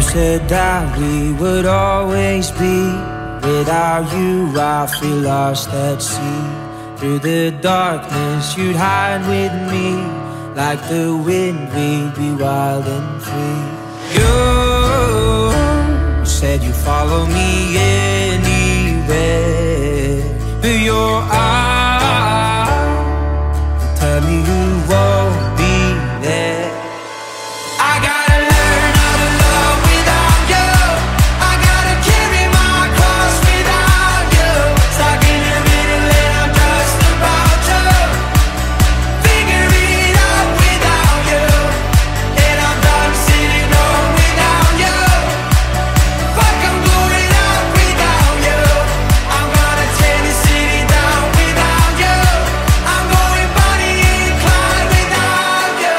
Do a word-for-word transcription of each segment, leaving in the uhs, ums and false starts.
said that we would always be. Without you I feel lost at sea. Through the darkness you'd hide with me. Like the wind we'd be wild and free. You said you'd follow me anywhere, but your eyes tell me you won't be there. I gotta learn how to love without you. I gotta carry my cross without you. Stuck in the middle and I'm just about to figure it out without you. And I'm done sitting home without you. Fuck, I'm going out without you. I'm gonna tear the city down without you. I'm going Bonnie and Clyde without you.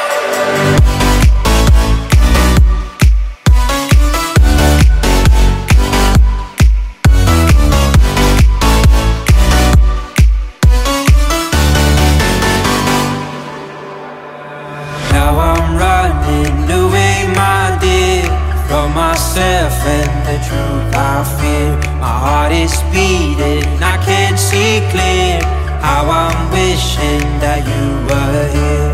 Now I'm running away, my dear, from myself and the truth I fear. My heart is beating, I can't see clear. How I'm wishing that you were here.